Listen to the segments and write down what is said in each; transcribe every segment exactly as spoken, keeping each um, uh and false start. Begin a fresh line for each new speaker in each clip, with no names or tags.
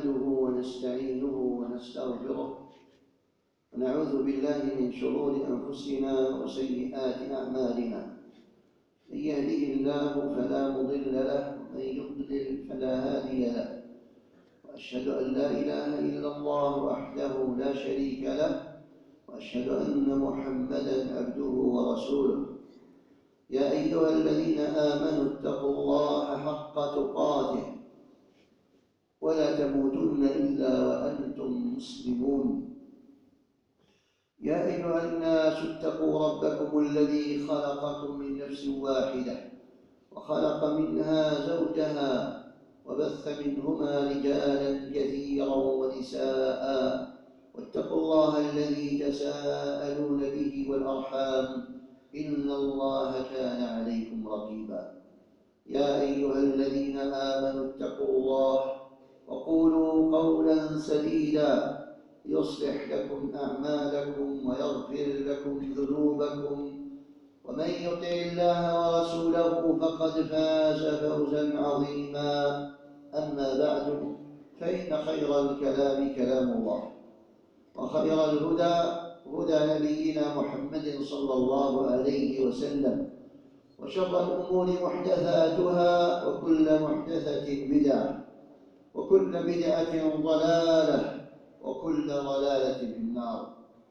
نحمده ونستعينه ونستغفره ونعوذ بالله من شرور أنفسنا وسيئات أعمالنا. من يهده الله فلا مضل له ومن يضلل فلا هادي له، وأشهد أن لا إله إلا الله وحده لا شريك له، وأشهد أن محمدًا عبده ورسوله. يا أيها الذين آمنوا اتقوا الله حق تقاته ولا تموتن إلا وأنتم مسلمون. يا أيها الناس اتقوا ربكم الذي خلقكم من نفس واحدة وخلق منها زوجها وبث منهما رجالا كثيرا ونساء، واتقوا الله الذي تساءلون به والأرحام إن الله كان عليكم رقيبا. يا أيها الذين آمنوا اتقوا الله وقولوا قولا سديدا يصلح لكم أعمالكم ويغفر لكم ذنوبكم، ومن يطع الله ورسوله فقد فاز فوزا عظيما. أما بعد، فإن خير الكلام كلام الله، وخير الهدى هدى نبينا محمد صلى الله عليه وسلم، وشر الأمور محدثاتها، وكل محدثة بدعة، وكل بدعة ضلالة، وكل ضلالة في النار.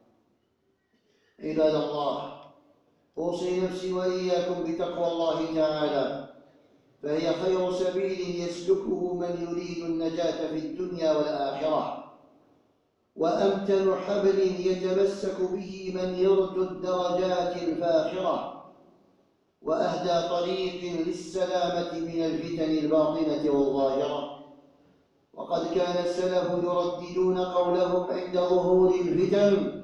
عباد الله، أوصي نفسي وإياكم بتقوى الله تعالى، فهي خير سبيل يسلكه من يريد النجاة في الدنيا والآخرة، وأمتن حبل يتمسك به من يرجو الدرجات الفاخرة، وأهدى طريق للسلامة من الفتن الباطنة والظاهرة. وقد كان السلف يرددون قولهم عند ظهور الفتن: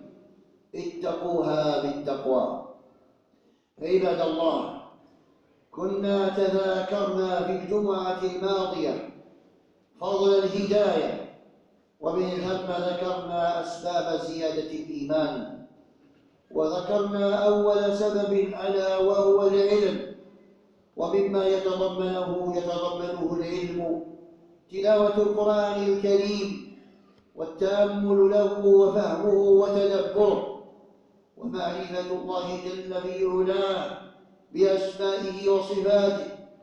اتقوها بالتقوى. عباد الله، كنا تذاكرنا في الجمعة الماضية فضل الهداية، ومن ثم ذكرنا أسباب زيادة الإيمان، وذكرنا أول سبب ألا وهو العلم، ومما يتضمنه يتضمنه العلم تلاوة القرآن الكريم والتأمل له وفهمه وتدبره، ومعرفة الله جل في علاه بأسمائه وصفاته،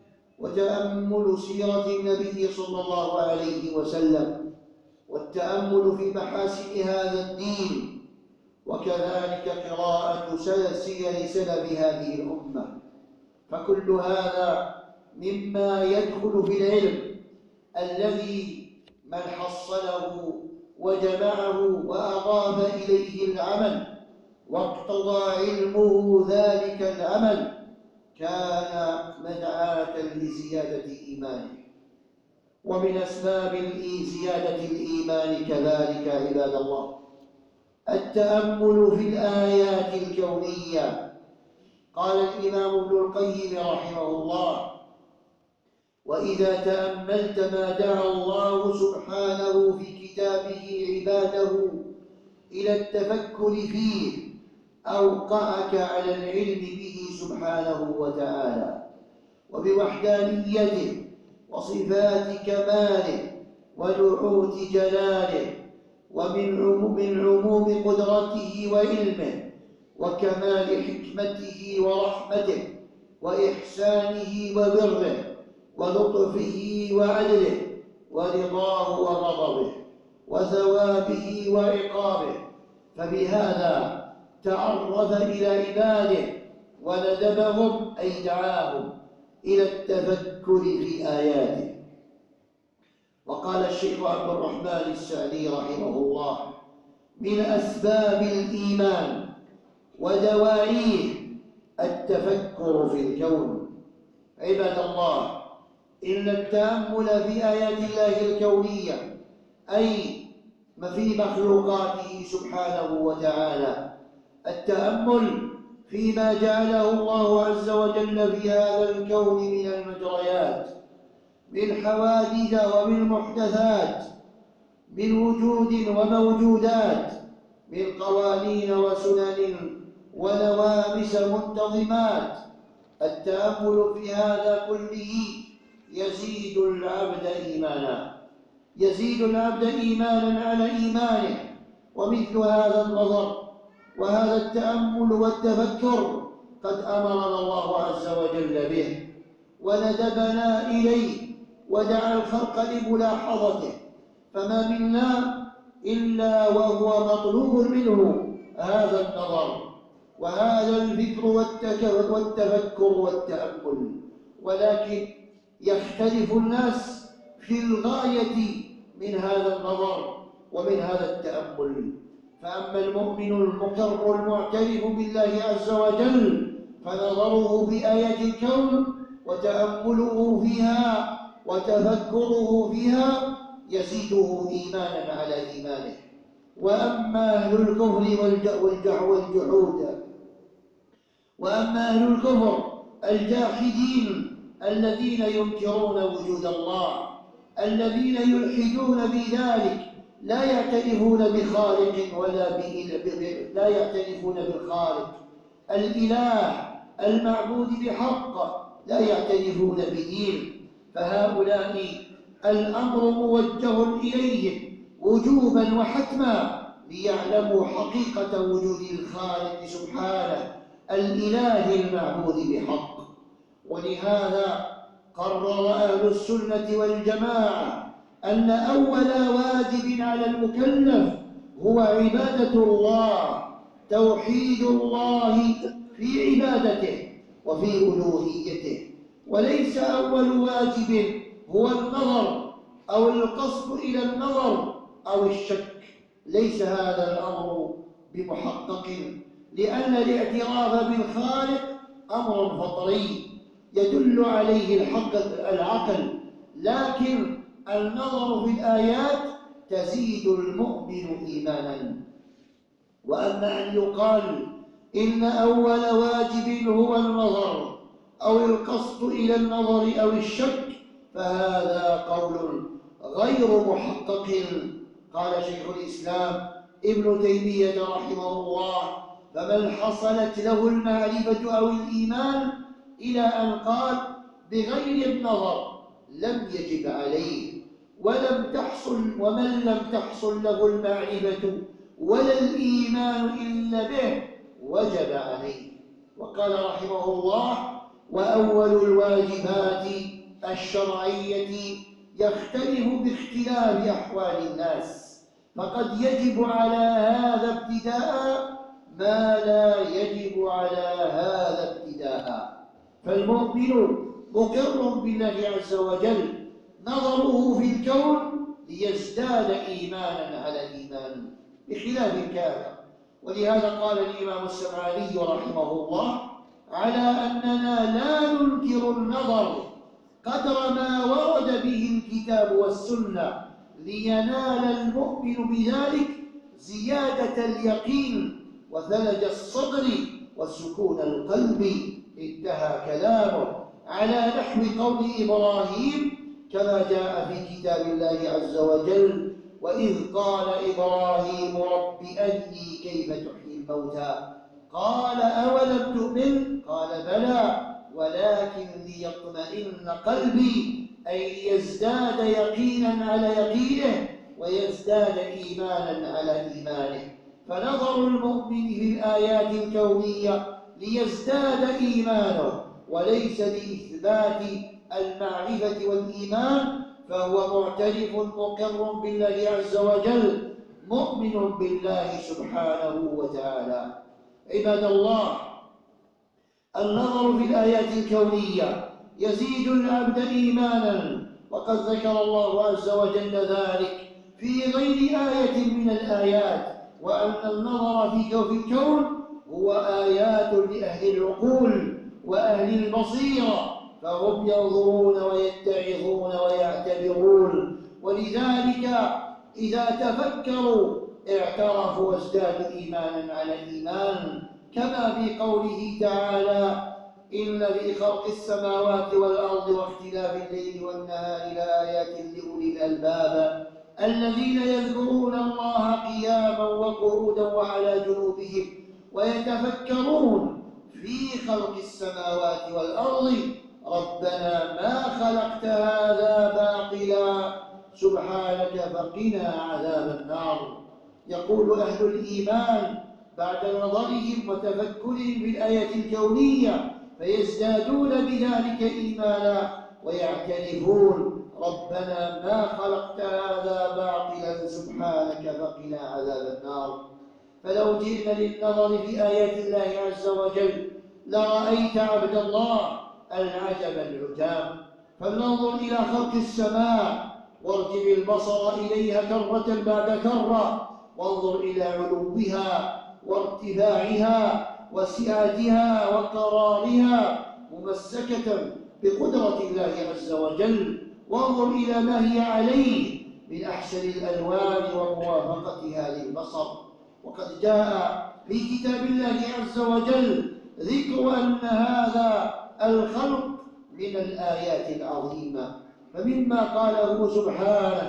وتأمل سيرة النبي صلى الله عليه وسلم، والتأمل في محاسن هذا الدين، وكذلك قراءة سير سلف هذه الأمة. فكل هذا مما يدخل في العلم الذي من حصله وجمعه وأضاف إليه العمل واقتضى علمه ذلك العمل كان مدعاة لزيادة إيمانه. ومن أسباب زيادة الإيمان كذلك عباد الله التأمل في الآيات الكونية. قال الإمام ابن القيم رحمه الله: وإذا تأملت ما دعا الله سبحانه في كتابه عباده إلى التفكر فيه أوقعك على العلم به سبحانه وتعالى، وبوحدانيته وصفات كماله ونعوت جلاله، ومن عموم, عموم قدرته وعلمه وكمال حكمته ورحمته وإحسانه وبره ولطفه وعدله ورضاه وغضبه وثوابه وعقابه. فبهذا تعرف إلى عباده وندبهم أي دعاهم إلى التفكر في آياته. وقال الشيخ عبد الرحمن السعدي رحمه الله: من أسباب الإيمان ودواعيه التفكر في الكون. عباد الله، إن التأمل في آيات الله الكونية أي ما في مخلوقاته سبحانه وتعالى، التأمل فيما جعله الله عز وجل في هذا الكون من المجريات، من حوادث ومن محدثات، من وجود وموجودات، من قوانين وسنن ونوامس منتظمات. التأمل في هذا كله يزيد العبد إيمانا، يزيد العبد إيمانا على إيمانه. ومثل هذا النظر وهذا التأمل والتفكر قد أمرنا الله عز وجل به وندبنا إليه ودعا الخلق لملاحظته، فما منا إلا وهو مطلوب منه هذا النظر وهذا الفكر والتفكر والتأمل، ولكن يختلف الناس في الغاية من هذا النظر ومن هذا التأمل. فأما المؤمن المقر المعترف بالله عز وجل فنظره في آيات الكون وتأمله فيها وتفكره فيها يزيده إيمانا على إيمانه. وأما أهل الكفر والجحود وأما أهل الكفر الجاحدين الذين ينكرون وجود الله، الذين يلحدون في ذلك، لا يعترفون بخالق ولا لا يعترفون بالخالق الإله المعبود بحق، لا يعترفون بدين، فهؤلاء الأمر موجه إليهم وجوبا وحتما ليعلموا حقيقة وجود الخالق سبحانه الإله المعبود بحق. ولهذا قرر أهل السنة والجماعة أن أول واجب على المكلف هو عبادة الله، توحيد الله في عبادته وفي ألوهيته، وليس أول واجب هو النظر أو القصد إلى النظر أو الشك، ليس هذا الأمر بمحقق، لأن الاعتراف بالخالق أمر فطري يدل عليه الحق العقل، لكن النظر في الآيات تزيد المؤمن إيمانا. وأما أن يقال إن أول واجب هو النظر أو القصد إلى النظر أو الشك فهذا قول غير محقق. قال شيخ الإسلام ابن تيمية رحمه الله: فمن حصلت له المعرفة أو الإيمان إلى أن قال بغير النظر لم يجب عليه، ولم تحصل ومن لم تحصل له المعرفة ولا الإيمان إلا به وجب عليه. وقال رحمه الله: وأول الواجبات الشرعية يختلف باختلاف أحوال الناس، فقد يجب على هذا ابتداء ما لا يجب على هذا ابتداء. فالمؤمن مقر بالله عز وجل، نظره في الكون ليزداد إيمانا على إيمان بخلاف الكافر. ولهذا قال الإمام السمعاني رحمه الله: على أننا لا ننكر النظر قدر ما ورد به الكتاب والسنة لينال المؤمن بذلك زيادة اليقين وثلج الصدر وسكون القلب. انتهى كلامه على نحو قول إبراهيم كما جاء في كتاب الله عز وجل: وإذ قال إبراهيم رب أرني كيف تحيي الموتى قال أولم تؤمن قال بلى ولكن ليطمئن قلبي، أي ليزداد يقينا على يقينه ويزداد إيمانا على إيمانه. فنظر المؤمن في الآيات الكونية ليزداد إيمانه وليس لإثبات المعرفة والإيمان، فهو معترف مقر بالله عز وجل مؤمن بالله سبحانه وتعالى. عباد الله، النظر في الآيات الكونية يزيد العبد إيمانا، وقد ذكر الله عز وجل ذلك في غير آية من الآيات، وأن النظر في الكون هو آيات لأهل العقول وأهل البصيرة، فهم ينظرون ويتعظون ويعتبرون، ولذلك إذا تفكروا اعترفوا وازدادوا إيمانا على إيمان، كما في قوله تعالى: إن في خلق السماوات والأرض واختلاف الليل والنهار لآيات لأولي الألباب الذين يذكرون الله قياما وقعودا وعلى جنوبهم ويتفكرون في خلق السماوات والأرض ربنا ما خلقت هذا باطلا سبحانك فقنا عذاب النار. يقول أهل الإيمان بعد نظرهم وتفكرهم بالآية الكونية فيزدادون بذلك إيمانا ويعترفون ربنا ما خلقت هذا باطلا سبحانك فقنا عذاب النار. فلو جئنا للنظر في آيات الله عز وجل لرأيت عبد الله العجب العجاب. فلننظر إلى خلق السماء وارجع البصر إليها كرة بعد كرة، وانظر إلى علوها وارتفاعها وسعتها وقرارها ممسكة بقدرة الله عز وجل، وانظر إلى ما هي عليه من أحسن الألوان وموافقتها للبصر. وقد جاء في كتاب الله عز وجل ذكر أن هذا الخلق من الآيات العظيمة، فمما قاله سبحانه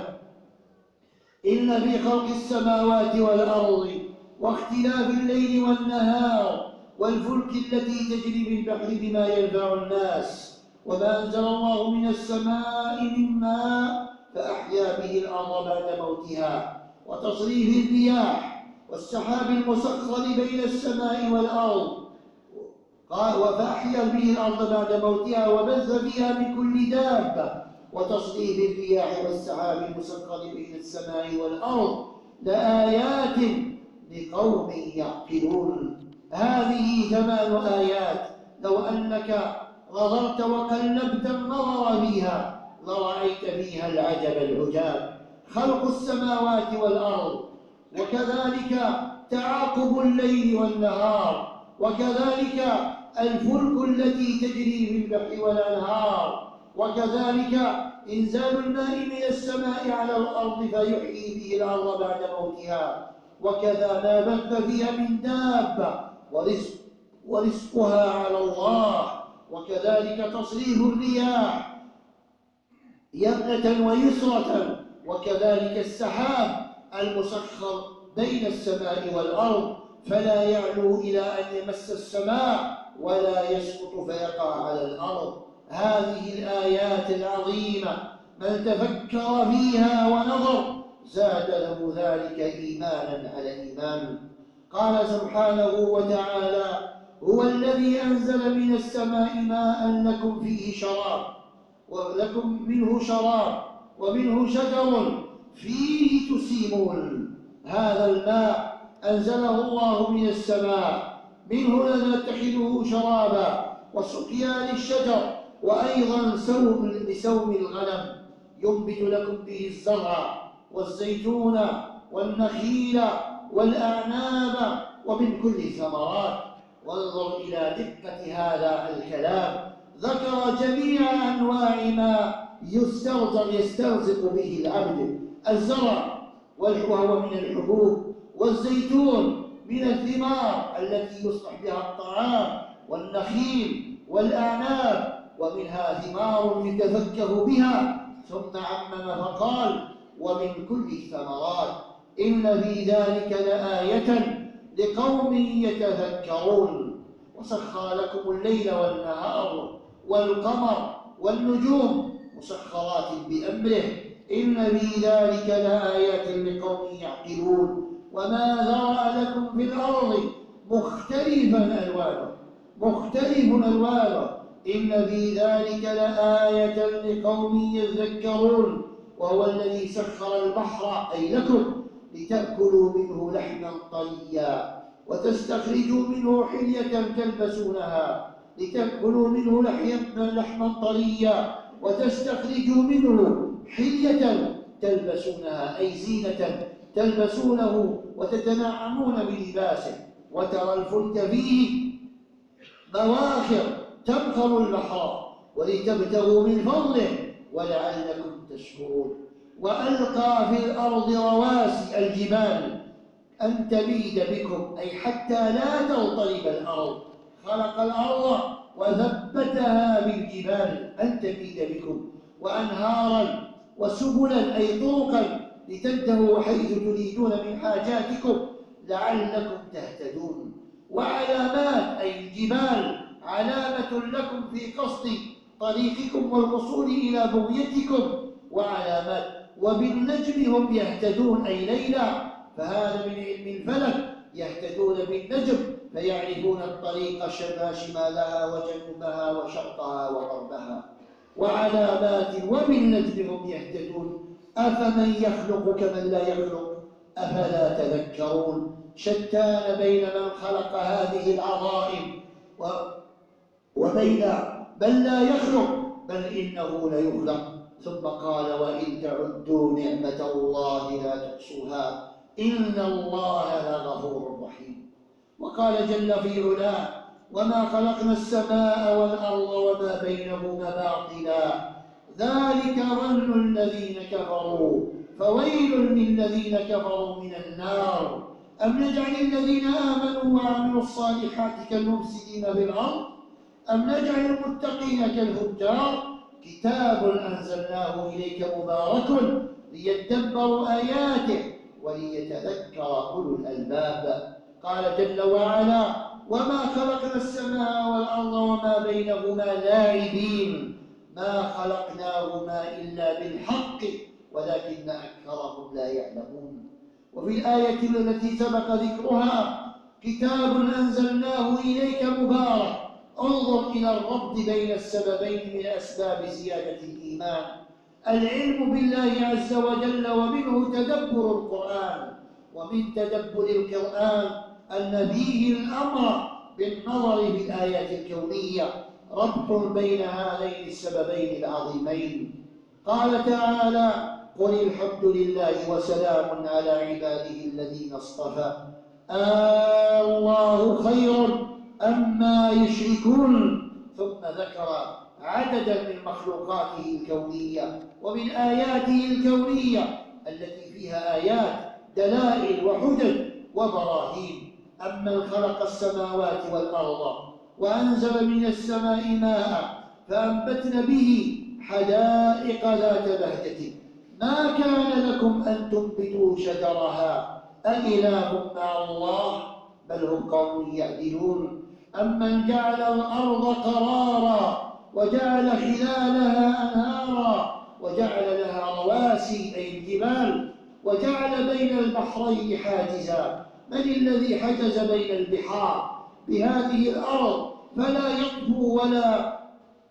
إن في خلق السماوات والأرض واختلاف الليل والنهار والفلك التي تجري في البحر بما ينفع الناس وما أنزل الله من السماء من ماء فأحيا به الأرض بعد موتها وتصريف الرياح والسحاب المسخر بين السماء والأرض قال وفأحيا به الأرض بعد موتها وبث فيها من كل دابة وتصريف الرياح والسحاب المسخر بين السماء والأرض لآيات لقوم يعقلون. هذه ثمان آيات لو أنك نظرت وقلبت النظر فيها لرأيت فيها العجب العجاب. خلق السماوات والأرض، وكذلك تعاقب الليل والنهار، وكذلك الفلك التي تجري في البحر والأنهار، وكذلك إنزال الماء من السماء على الأرض فيحيي به الأرض بعد موتها، وكذا ما بث فيها من دابة ورزق ورزقها على الله، وكذلك تصريف الرياح يمنة ويسرة، وكذلك السحاب المسخر بين السماء والأرض فلا يعلو إلى أن يمس السماء ولا يسقط فيقع على الأرض. هذه الآيات العظيمة من تفكر فيها ونظر زاد له ذلك إيمانا على إيمان. قال سبحانه وتعالى هو الذي أنزل من السماء ماء لكم فيه شراب ولكم منه شراب ومنه شجر فيه تسيمون. هذا الماء أنزله الله من السماء، منه نتخذه شرابا وسقيا للشجر، وأيضا سوم لسوم الغنم ينبت لكم به الزرع والزيتون والنخيل والأعناب ومن كل الثمرات. وانظر إلى دقة هذا الكلام، ذكر جميع أنواع ما يسترزق يسترزق به العبد: الزرع وهو من الحبوب، والزيتون من الثمار التي يصلح بها الطعام، والنخيل والأعناب ومنها ثمار يتفكه بها، ثم عمم فقال ومن كل الثمرات. إن في ذلك لآية لقوم يتذكرون. وسخر لكم الليل والنهار والقمر والنجوم مسخرات بأمره إن في ذلك لآيات لقوم يعقلون. وما ذرأ لكم في الأرض مختلفا ألوانه مختلف ألوانه إن في ذلك لآية لقوم يذكرون. وهو الذي سخر البحر أي لكم لتأكلوا منه لحما طريا وتستخرجوا منه حلية تلبسونها لتأكلوا منه لحما طريا وتستخرجوا منه حلية تلبسونها أي زينة تلبسونه وتتنعمون بلباسه. وترى الفلك فيه مواخر تبخر البحر ولتبتغوا من فضله ولعلكم تشكرون. وألقى في الأرض رواسي الجبال أن تميد بكم أي حتى لا تضطرب الأرض. خلق الأرض وثبتها بالجبال أن تميد بكم، وأنهارا وسبلا أي طرقا لتنتهوا حيث تريدون من حاجاتكم لعلكم تهتدون. وعلامات أي الجبال علامة لكم في قصد طريقكم والوصول إلى بغيتكم وعلامات. وبالنجم هم يهتدون أي ليلا، فهذا من علم الفلك، يهتدون بالنجم فيعرفون الطريق شمالها وجنوبها وشرقها وغربها، وعلامات وبالنجم هم يهتدون. أفمن يخلق كمن لا يخلق أفلا تذكرون. شتان بين من خلق هذه العظائم وبين بل لا يخلق بل إنه ليخلق. ثم قال وإن تعدوا نعمة الله لا تحصوها إن الله لغفور رحيم. وقال جل في علاه وما خلقنا السماء والأرض وما بينهما باطلا ذلك ظن الذين كفروا فويل للذين كفروا من النار. أم نجعل الذين آمنوا وعملوا الصالحات كالمفسدين في الأرض أم نجعل المتقين كالفجار. كتاب أنزلناه إليك مبارك ليدبروا آياته وليتذكر أولو الألباب. قال جل وعلا وما خلقنا السماء والأرض وما بينهما لاعبين ما خلقناهما إلا بالحق ولكن أكثرهم لا يعلمون. وفي الآية التي سبق ذكرها كتاب أنزلناه إليك مبارك انظر إلى الربط بين السببين من أسباب زيادة الإيمان، العلم بالله عز وجل ومنه تدبر القرآن، ومن تدبر القرآن أن فيه الأمر بالنظر في الآيات الكونية ربط بين هذين السببين العظيمين. قال تعالى قل الحمد لله وسلام على عباده الذين اصطفى آه الله خير أما يشركون. ثم ذكر عددا من مخلوقاته الكونية ومن آياته الكونية التي فيها آيات دلائل وحجج وبراهين. أمن خلق السماوات والأرض وأنزل من السماء ماء فأنبتنا به حدائق ذات بهجة ما كان لكم أن تنبتوا شجرها أإله مع الله بل هم قوم يعدلون. أمن جعل الأرض قرارا وجعل خلالها أنهارا وجعل لها رواسي أي الجبال وجعل بين البحرين حاجزا من الذي حجز بين البحار بهذه الأرض فلا يطفو ولا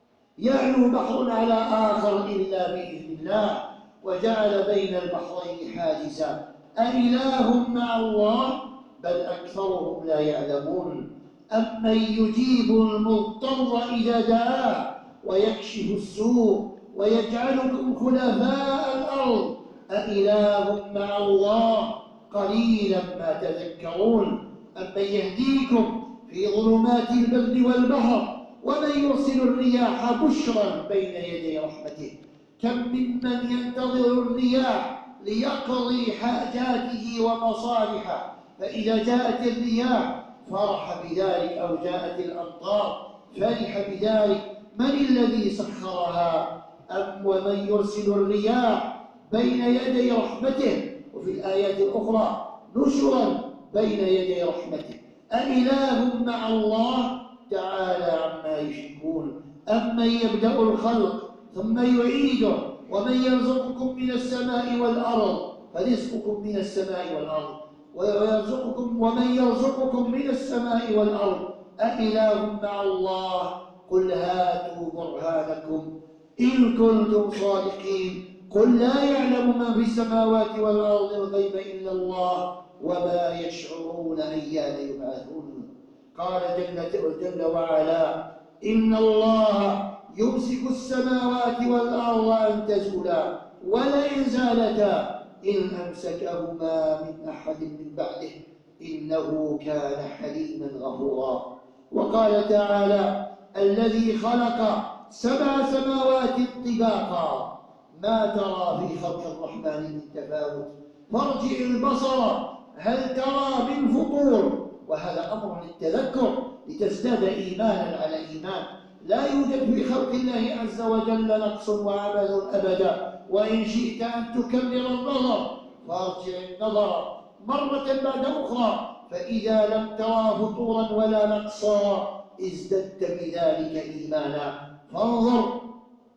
يعلو بحر على آخر إلا بإذن الله وجعل بين البحرين حاجزا أإله مع الله بل أكثرهم لا يعلمون. أمن يجيب المضطر إذا دعاه ويكشف السوء ويجعلكم خلفاء الأرض أإله مع الله قليلا ما تذكرون. أمن يهديكم في ظلمات البر والبحر ومن يرسل الرياح بشرا بين يدي رحمته كم ممن ينتظر الرياح ليقضي حاجاته ومصالحه فإذا جاءت الرياح فرح بذلك أو جاءت الأمطار فرح بذلك من الذي سخرها. أم ومن يرسل الرياح بين يدي رحمته وفي الآيات الأخرى نشرا بين يدي رحمته أإله مع الله تعالى عما يشركون. أمن يبدأ الخلق ثم يعيده ومن يرزقكم من السماء والأرض فرزقكم من السماء والأرض ويرزقكم ومن يرزقكم من السماء والأرض أإله مع الله قل هاتوا برهانكم إن كنتم صادقين. قل لا يعلم ما في السماوات والأرض الغيب إلا الله وما يشعرون أيان يبعثون. قال جل, جل وعلا إن الله يمسك السماوات والأرض أن تزولا ولئن زالتا إن أمسكهما من أحد من بعده إنه كان حليما غفورا. وقال تعالى الذي خلق سبع سماوات طباقا ما ترى في خلق الرحمن من تفاوت فارجع البصر هل ترى من فطور. وهذا أمر للتذكر لتزداد إيمانا على إيمان. لا يوجد في خلق الله عز وجل نقص وعبث أبدا وإن شئت أن تكرر النظر فارجع النظر مرة بعد أخرى فإذا لم ترى فطورا ولا نقصا ازددت بذلك إيمانا. فانظر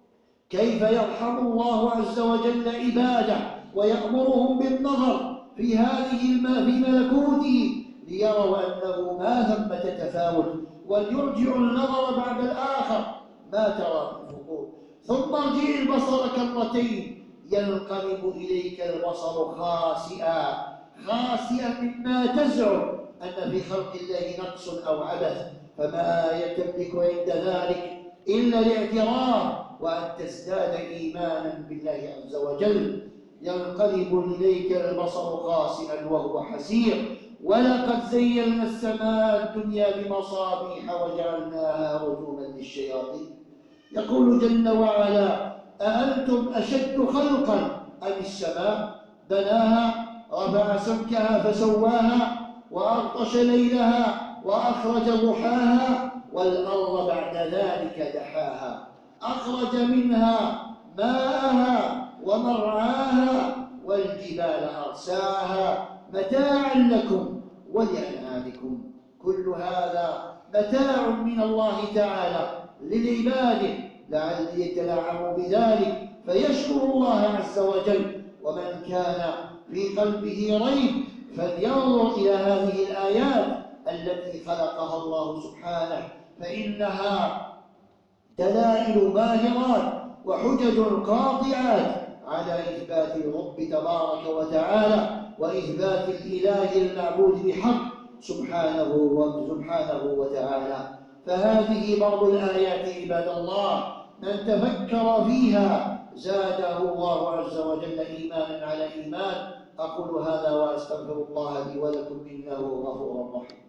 كيف يرحم الله عز وجل عباده ويأمرهم بالنظر في هذه الم... في ملكوته ليروا أنه ما ثمة تفاوت، وليرجعوا النظر بعد الآخر ما ترى من فقود. ثم ارجع البصر كرتين ينقلب إليك البصر خاسئا خاسئا مما تزعم أن في خلق الله نقص أو عبث، فما تملك عند ذلك إلا الاعتراف وأن تزداد إيمانا بالله عز وجل. ينقلب إليك البصر خاسئا وهو حسير. ولقد زينا السماء الدنيا بمصابيح وجعلناها رجوما للشياطين. يقول جل وعلا: أأنتم أشد خلقا أم السماء بناها رفع سمكها فسواها وأغطش ليلها وأخرج ضحاها والأرض بعد ذلك دحاها أخرج منها ماءها ومرعاها والجبال أرساها متاعا لكم ولأنعامكم. كل هذا متاع من الله تعالى للعباد لعل يتلاعبوا بذلك فيشكر الله عز وجل. ومن كان في قلبه ريب فلينظر إلى هذه الآيات التي خلقها الله سبحانه، فإنها دلائل باهرات وحجج قاطعات على إثبات الرب تبارك وتعالى وإثبات الإله المعبود بحق سبحانه وسبحانه وتعالى. فهذه بعض الآيات عباد الله، من تفكر فيها زاده الله عز وجل إيمانا على إيمان. أقول هذا وأستغفر الله لي ولكم إنه غفور رحيم.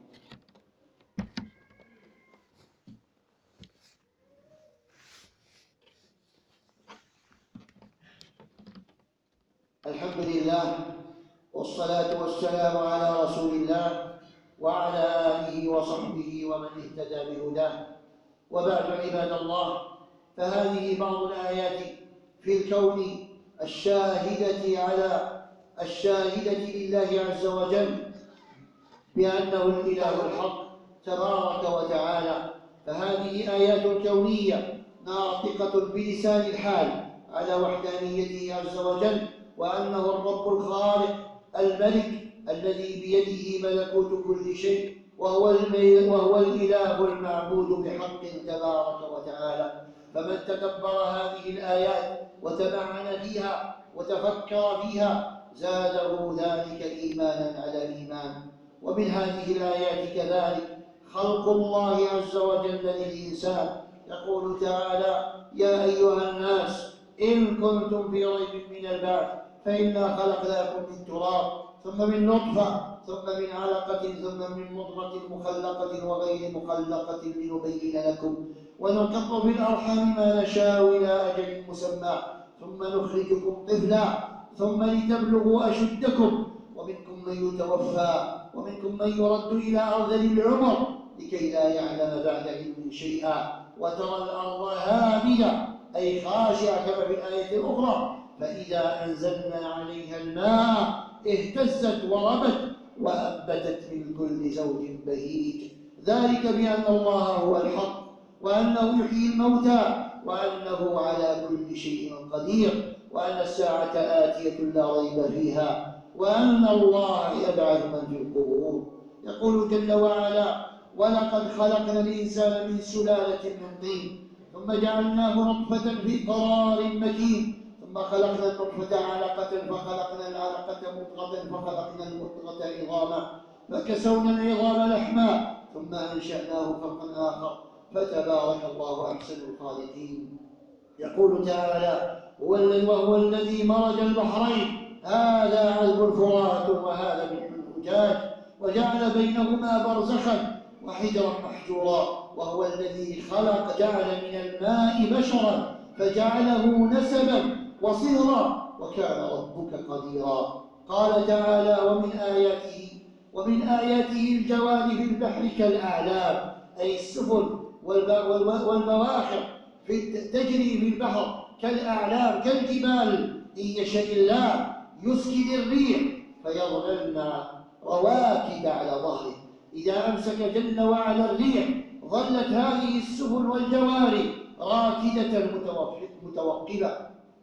الحمد لله والصلاة والسلام على رسول الله وعلى آله وصحبه ومن اهتدى بهداه. وبعد عباد الله، فهذه بعض الآيات في الكون الشاهدة على الشاهدة لله عز وجل بأنه الإله الحق تبارك وتعالى. فهذه آيات كونية ناطقة بلسان الحال على وحدانيته عز وجل، وأنه الرب الخالق الملك الذي بيده ملكوت كل شيء، وهو وهو الإله المعبود بحق تبارك وتعالى. فمن تدبر هذه الآيات وتمعن فيها وتفكر فيها زاده ذلك إيمانا على إيمان. ومن هذه الآيات كذلك خلق الله عز وجل للإنسان. يقول تعالى: يا أيها الناس إن كنتم في ريب من البعث فإنا خلقناكم من تراب ثم من نطفة ثم من علقة ثم من مضغة مخلقة وغير مخلقة لنبين لكم ونقر في الأرحام ما نشاء إلى أجل مسمى ثم نخرجكم طفلا ثم لتبلغوا أشدكم ومنكم من يتوفى ومنكم من يرد إلى أرذل العمر لكي لا يعلم بعد علم شيئا وترى الأرض هامدة أي خاشعة كما في الآية الأخرى فإذا أنزلنا عليها الماء اهتزت وربت وأنبتت من كل زوج بهيج. ذلك بأن الله هو الحق وأنه يحيي الموتى وأنه على كل شيء قدير وأن الساعة آتية لا ريب فيها وأن الله يبعث من في القبور. يقول جل وعلا: ولقد خلقنا الإنسان من سلالة من طين ثم جعلناه نطفة في قرار مكين ثم خلقنا النطفة علقة فخلقنا العلقة مضغة فخلقنا المضغة عظاما فكسونا العظام لحما ثم أنشأناه خلقا آخر فتبارك الله أحسن الخالقين. يقول تعالى: وهو الذي مرج البحرين هذا عذب فرات وهذا ملح أجاج وجعل بينهما برزخا وحجرا محجورا وهو الذي خلق جعل من الماء بشرا فجعله نسبا وصهرا وكان ربك قديرا. قال تعالى: ومن آياته ومن آياته الجوار في البحر كالأعلام أي السفن والبواخر تجري في البحر كالأعلام كالجبال إن يشاء الله يسكن الريح فيظللن رواكد على ظهره. إذا أمسك جل وعلا الريح ظلت هذه السفن والجواري راكدة متوقبة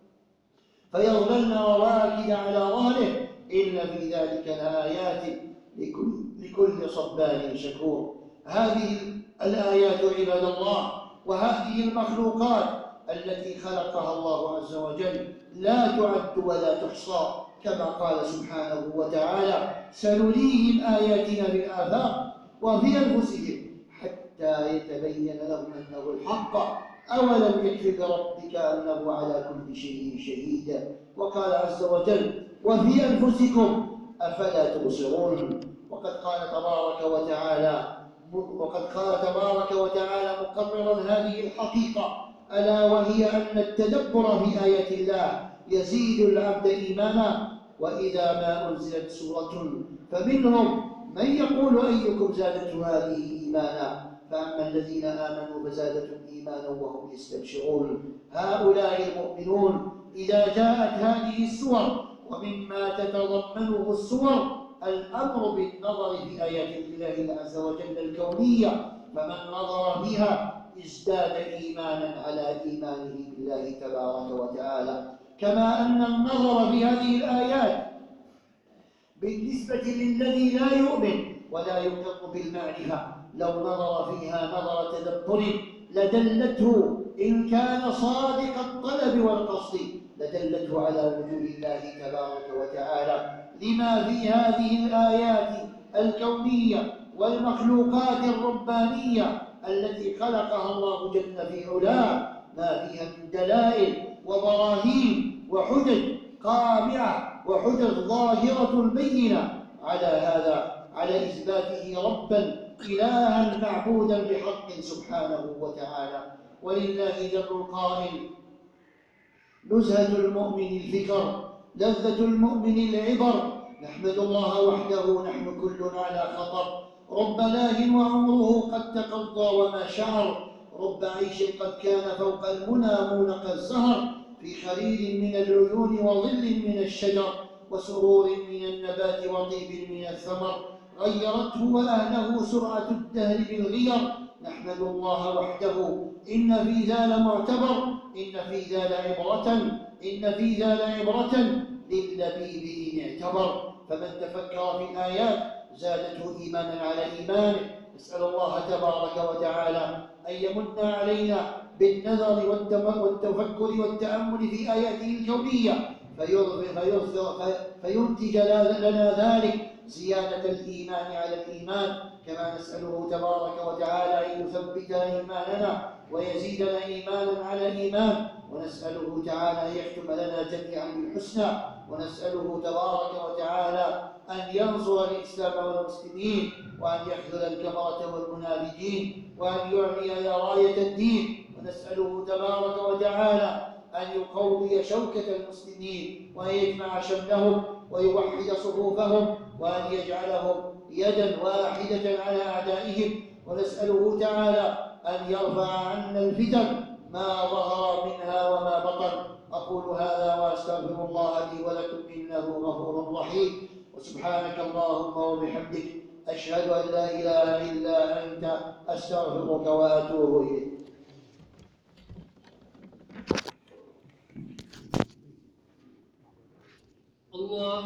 فيظللن رواكد على ظهره إن في ذلك لآيات لكل, لكل صبار شكور. هذه الآيات عباد الله وهذه المخلوقات التي خلقها الله عز وجل لا تعد ولا تحصى، كما قال سبحانه وتعالى: سنريهم آياتنا في الآفاق وفي أنفسهم حتى يتبين لهم أنه الحق أولم يكف بربك أنه على كل شيء شهيد. وقال عز وجل: وفي أنفسكم أفلا تبصرون. وقد قال تبارك وتعالى وقد قال تبارك وتعالى مقررا هذه الحقيقة، ألا وهي أن التدبر في آيات الله يزيد العبد إيمانا. وإذا ما أنزلت سورة فمنهم من يقول أيكم زادته هذه إيمانا، فأما الذين آمنوا فزادتهم إيمانا وهم يستبشرون. هؤلاء المؤمنون إذا جاءت هذه السور ومما تتضمنه السور الأمر بالنظر في آيات الله عز وجل الكونية، فمن نظر فيها ازداد إيمانا على إيمانه بالله تبارك وتعالى. كما أن النظر في هذه الآيات بالنسبة للذي لا يؤمن ولا يقر بالمعرفة لو نظر فيها نظر تدبر لدلته إن كان صادق الطلب والقصد لدلته على وجود الله تبارك وتعالى، لما في هذه الآيات الكونية والمخلوقات الربانية التي خلقها الله جل في علاه ما فيها من دلائل وبراهين وحجج قامعة وحجج ظاهرة بينة على هذا، على إثباته ربا إلها معبودا بحق سبحانه وتعالى. ولله در القائل: نزهة المؤمن الفكر، لذة المؤمن العبر، نحمد الله وحده نحن كلنا على خطر، رب لاه وعمره قد تقضى وما شعر، رب عيش قد كان فوق المنى مونق الزهر، في خليل من العيون وظل من الشجر، وسرور من النبات وطيب من الثمر، غيرته وأهله سرعة الدهر بالغير، نحمد الله وحده إن في ذا لمعتبر، إن في ذا لعبرة إن في ذا لعبرة للبيب إن اعتبر. فمن تفكر في الآيات زادته إيمانا على إيمانه. نسأل الله تبارك وتعالى أن يمن علينا بالنظر والتفكر والتأمل في آياته الكونية فينتج لنا ذلك زيادة الإيمان على الإيمان، كما نسأله تبارك وتعالى أن يثبت إيماننا ويزيدنا إيمانا على إيمان، ونسأله تعالى أن يختم لنا جميعا بالحسنى، ونسأله تبارك وتعالى أن ينصر الإسلام والمسلمين، وأن يخذل الكفرة والمنافقين، وأن يعلي راية الدين، ونسأله تبارك وتعالى أن يقوي شوكة المسلمين وأن يجمع شملهم ويوحد صفوفهم وأن يجعلهم يدا واحدة على أعدائهم، ونسأله تعالى أن يرفع عنا الفتن ما ظهر منها وما بطن. أقول هذا وأستغفر الله لي ولكم إنه غفور رحيم. وسبحانك اللهم وبحمدك أشهد أن لا إله إلا أنت أستغفرك وأتوب إليك.
الله